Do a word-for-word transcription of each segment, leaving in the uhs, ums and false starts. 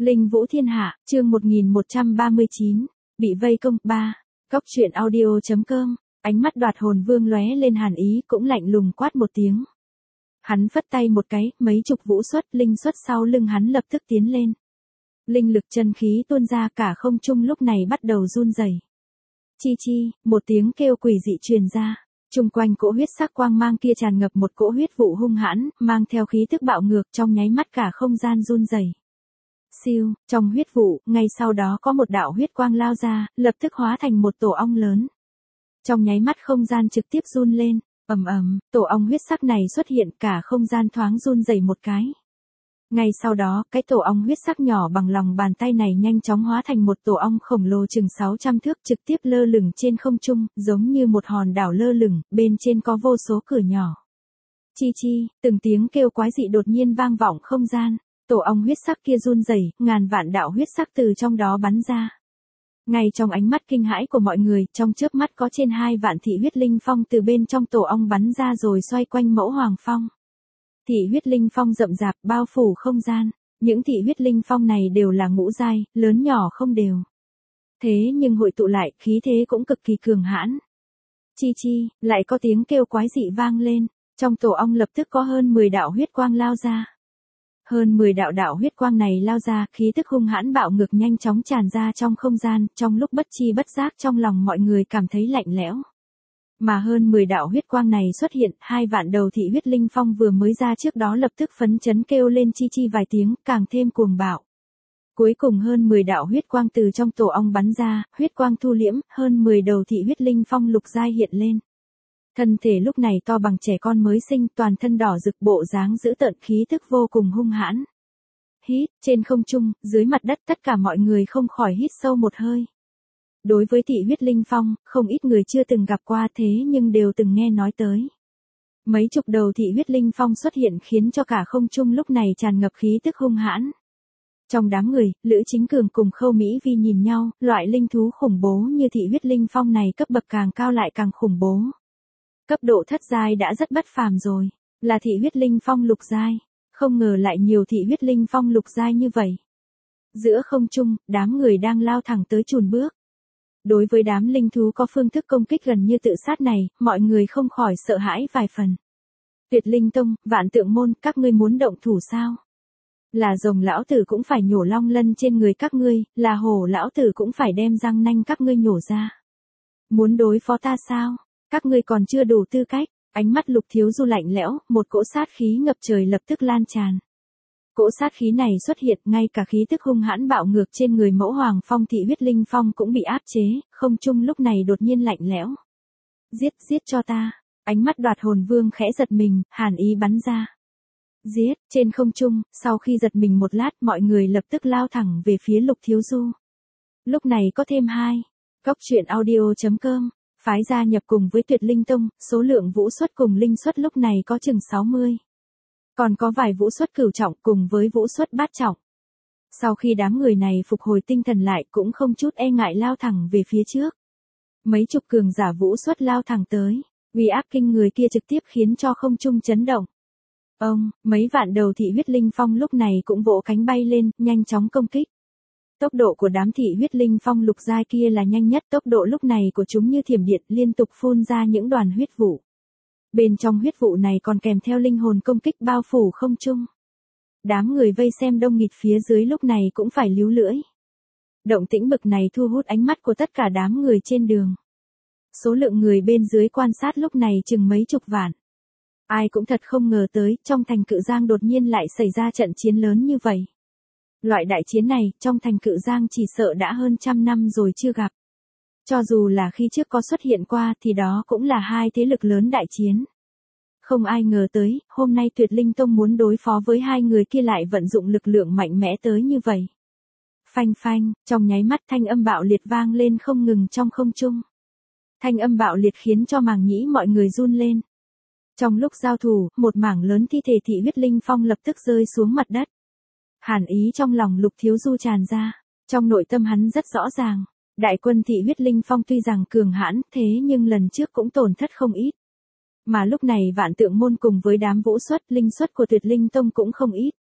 Linh Vũ Thiên Hạ, chương một nghìn một trăm ba mươi chín, bị vây công, ba. Cóc truyện audio chấm com, ánh mắt Đoạt Hồn Vương lóe lên hàn ý, cũng lạnh lùng quát một tiếng. Hắn phất tay một cái, mấy chục vũ xuất, linh xuất sau lưng hắn lập tức tiến lên. Linh lực chân khí tuôn ra, cả không trung lúc này bắt đầu run rẩy. Chi chi, một tiếng kêu quỷ dị truyền ra. Trung quanh cỗ huyết sắc quang mang kia tràn ngập một cỗ huyết vụ hung hãn, mang theo khí tức bạo ngược, trong nháy mắt cả không gian run rẩy. Siêu, trong huyết vụ, ngay sau đó có một đạo huyết quang lao ra, lập tức hóa thành một tổ ong lớn. Trong nháy mắt không gian trực tiếp run lên, ầm ầm, tổ ong huyết sắc này xuất hiện, cả không gian thoáng run rẩy một cái. Ngay sau đó, cái tổ ong huyết sắc nhỏ bằng lòng bàn tay này nhanh chóng hóa thành một tổ ong khổng lồ chừng sáu trăm thước, trực tiếp lơ lửng trên không trung, giống như một hòn đảo lơ lửng, bên trên có vô số cửa nhỏ. Chi chi, từng tiếng kêu quái dị đột nhiên vang vọng không gian, tổ ong huyết sắc kia run rẩy, ngàn vạn đạo huyết sắc từ trong đó bắn ra. Ngay trong ánh mắt kinh hãi của mọi người, trong chớp mắt có trên hai vạn thị huyết linh phong từ bên trong tổ ong bắn ra rồi xoay quanh mẫu hoàng phong. Thị huyết linh phong rậm rạp bao phủ không gian, những thị huyết linh phong này đều là ngũ giai, lớn nhỏ không đều. Thế nhưng hội tụ lại, khí thế cũng cực kỳ cường hãn. Chi chi, lại có tiếng kêu quái dị vang lên, trong tổ ong lập tức có hơn mười đạo huyết quang lao ra. Hơn mười đạo đạo huyết quang này lao ra, khí tức hung hãn bạo ngược nhanh chóng tràn ra trong không gian, trong lúc bất chi bất giác trong lòng mọi người cảm thấy lạnh lẽo. Mà hơn mười đạo huyết quang này xuất hiện, hai vạn đầu thị huyết linh phong vừa mới ra trước đó lập tức phấn chấn kêu lên chi chi vài tiếng, càng thêm cuồng bạo. Cuối cùng hơn mười đạo huyết quang từ trong tổ ong bắn ra, huyết quang thu liễm, hơn mười đầu thị huyết linh phong lục giai hiện lên. Thân thể lúc này to bằng trẻ con mới sinh, toàn thân đỏ rực, bộ dáng dữ tợn, khí tức vô cùng hung hãn. Hít, trên không trung, dưới mặt đất, tất cả mọi người không khỏi hít sâu một hơi. Đối với thị huyết linh phong, không ít người chưa từng gặp qua thế nhưng đều từng nghe nói tới. Mấy chục đầu thị huyết linh phong xuất hiện khiến cho cả không trung lúc này tràn ngập khí tức hung hãn. Trong đám người, Lữ Chính Cường cùng Khâu Mỹ Vi nhìn nhau, loại linh thú khủng bố như thị huyết linh phong này cấp bậc càng cao lại càng khủng bố. Cấp độ thất giai đã rất bất phàm rồi, là thị huyết linh phong lục giai, không ngờ lại nhiều thị huyết linh phong lục giai như vậy. Giữa không trung, đám người đang lao thẳng tới chùn bước. Đối với đám linh thú có phương thức công kích gần như tự sát này, mọi người không khỏi sợ hãi vài phần. Tuyệt Linh Tông, Vạn Tượng Môn, các ngươi muốn động thủ sao? Là rồng lão tử cũng phải nhổ long lân trên người các ngươi, là hổ lão tử cũng phải đem răng nanh các ngươi nhổ ra. Muốn đối phó ta sao? Các ngươi còn chưa đủ tư cách. Ánh mắt Lục Thiếu Du lạnh lẽo, một cỗ sát khí ngập trời lập tức lan tràn. Cỗ sát khí này xuất hiện, ngay cả khí tức hung hãn bạo ngược trên người mẫu hoàng phong thị huyết linh phong cũng bị áp chế, không trung lúc này đột nhiên lạnh lẽo. Giết, giết cho ta. Ánh mắt Đoạt Hồn Vương khẽ giật mình, hàn ý bắn ra. Giết, trên không trung, sau khi giật mình một lát, mọi người lập tức lao thẳng về phía Lục Thiếu Du. Lúc này có thêm hai. Cóc truyện audio chấm com, phái gia nhập cùng với Tuyệt Linh Tông, số lượng vũ xuất cùng linh xuất lúc này có chừng sáu mươi. Còn có vài vũ xuất cửu trọng cùng với vũ xuất bát trọng. Sau khi đám người này phục hồi tinh thần lại cũng không chút e ngại lao thẳng về phía trước. Mấy chục cường giả vũ xuất lao thẳng tới, uy áp kinh người kia trực tiếp khiến cho không trung chấn động. Ông, mấy vạn đầu thị huyết linh phong lúc này cũng vỗ cánh bay lên, nhanh chóng công kích. Tốc độ của đám thị huyết linh phong lục giai kia là nhanh nhất, tốc độ lúc này của chúng như thiểm điện liên tục phun ra những đoàn huyết vụ. Bên trong huyết vụ này còn kèm theo linh hồn công kích bao phủ không trung. Đám người vây xem đông nghịt phía dưới lúc này cũng phải líu lưỡi. Động tĩnh bực này thu hút ánh mắt của tất cả đám người trên đường. Số lượng người bên dưới quan sát lúc này chừng mấy chục vạn. Ai cũng thật không ngờ tới, trong thành Cự Giang đột nhiên lại xảy ra trận chiến lớn như vậy. Loại đại chiến này, trong thành Cự Giang chỉ sợ đã hơn trăm năm rồi chưa gặp. Cho dù là khi trước có xuất hiện qua thì đó cũng là hai thế lực lớn đại chiến. Không ai ngờ tới, hôm nay Tuyệt Linh Tông muốn đối phó với hai người kia lại vận dụng lực lượng mạnh mẽ tới như vậy. Phanh phanh, trong nháy mắt thanh âm bạo liệt vang lên không ngừng trong không trung. Thanh âm bạo liệt khiến cho màng nhĩ mọi người run lên. Trong lúc giao thủ, một mảng lớn thi thể thị huyết linh phong lập tức rơi xuống mặt đất. Hàn ý trong lòng Lục Thiếu Du tràn ra, trong nội tâm hắn rất rõ ràng. Đại quân thị huyết linh phong tuy rằng cường hãn, thế nhưng lần trước cũng tổn thất không ít. Mà lúc này Vạn Tượng Môn cùng với đám vũ xuất, linh xuất của Tuyệt Linh Tông cũng không ít.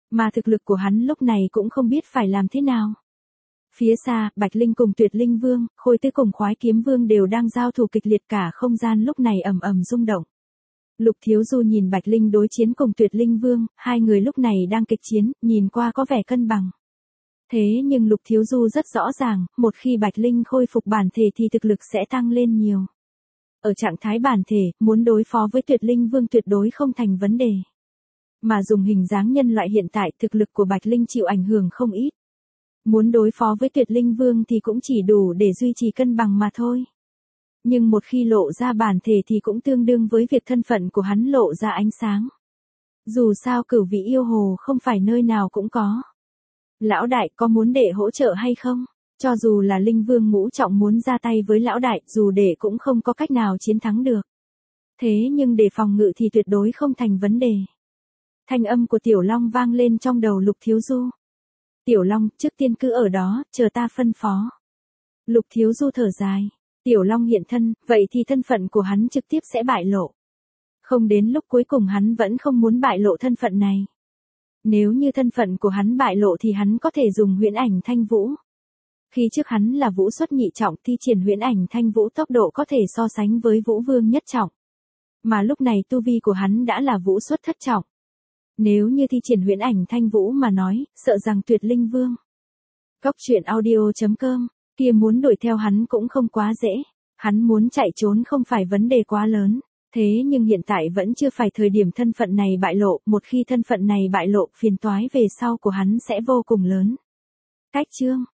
Mà thực lực của hắn lúc này cũng không biết phải làm thế nào. Phía xa, Bạch Linh cùng Tuyệt Linh Vương, Khôi Tứ cùng Khoái Kiếm Vương đều đang giao thủ kịch liệt, cả không gian lúc này ầm ầm rung động. Lục Thiếu Du nhìn Bạch Linh đối chiến cùng Tuyệt Linh Vương, hai người lúc này đang kịch chiến, nhìn qua có vẻ cân bằng. Thế nhưng Lục Thiếu Du rất rõ ràng, một khi Bạch Linh khôi phục bản thể thì thực lực sẽ tăng lên nhiều. Ở trạng thái bản thể, muốn đối phó với Tuyệt Linh Vương tuyệt đối không thành vấn đề. Mà dùng hình dáng nhân loại hiện tại, thực lực của Bạch Linh chịu ảnh hưởng không ít. Muốn đối phó với Tuyệt Linh Vương thì cũng chỉ đủ để duy trì cân bằng mà thôi. Nhưng một khi lộ ra bản thể thì cũng tương đương với việc thân phận của hắn lộ ra ánh sáng. Dù sao Cửu Vị Yêu Hồ không phải nơi nào cũng có. Lão đại có muốn đệ hỗ trợ hay không? Cho dù là Linh Vương ngũ trọng muốn ra tay với lão đại, dù đệ cũng không có cách nào chiến thắng được. Thế nhưng để phòng ngự thì tuyệt đối không thành vấn đề. Thanh âm của Tiểu Long vang lên trong đầu Lục Thiếu Du. Tiểu Long, trước tiên cứ ở đó, chờ ta phân phó. Lục Thiếu Du thở dài. Tiểu Long hiện thân, vậy thì thân phận của hắn trực tiếp sẽ bại lộ. Không đến lúc cuối cùng hắn vẫn không muốn bại lộ thân phận này. Nếu như thân phận của hắn bại lộ thì hắn có thể dùng huyễn ảnh thanh vũ. Khi trước hắn là vũ xuất nhị trọng thi triển huyễn ảnh thanh vũ tốc độ có thể so sánh với vũ vương nhất trọng. Mà lúc này tu vi của hắn đã là vũ xuất thất trọng. Nếu như thi triển huyễn ảnh thanh vũ mà nói, sợ rằng Tuyệt Linh Vương. Cốc truyện audio chấm com, kia muốn đuổi theo hắn cũng không quá dễ. Hắn muốn chạy trốn không phải vấn đề quá lớn. Thế nhưng hiện tại vẫn chưa phải thời điểm thân phận này bại lộ, một khi thân phận này bại lộ, phiền toái về sau của hắn sẽ vô cùng lớn. Cách chương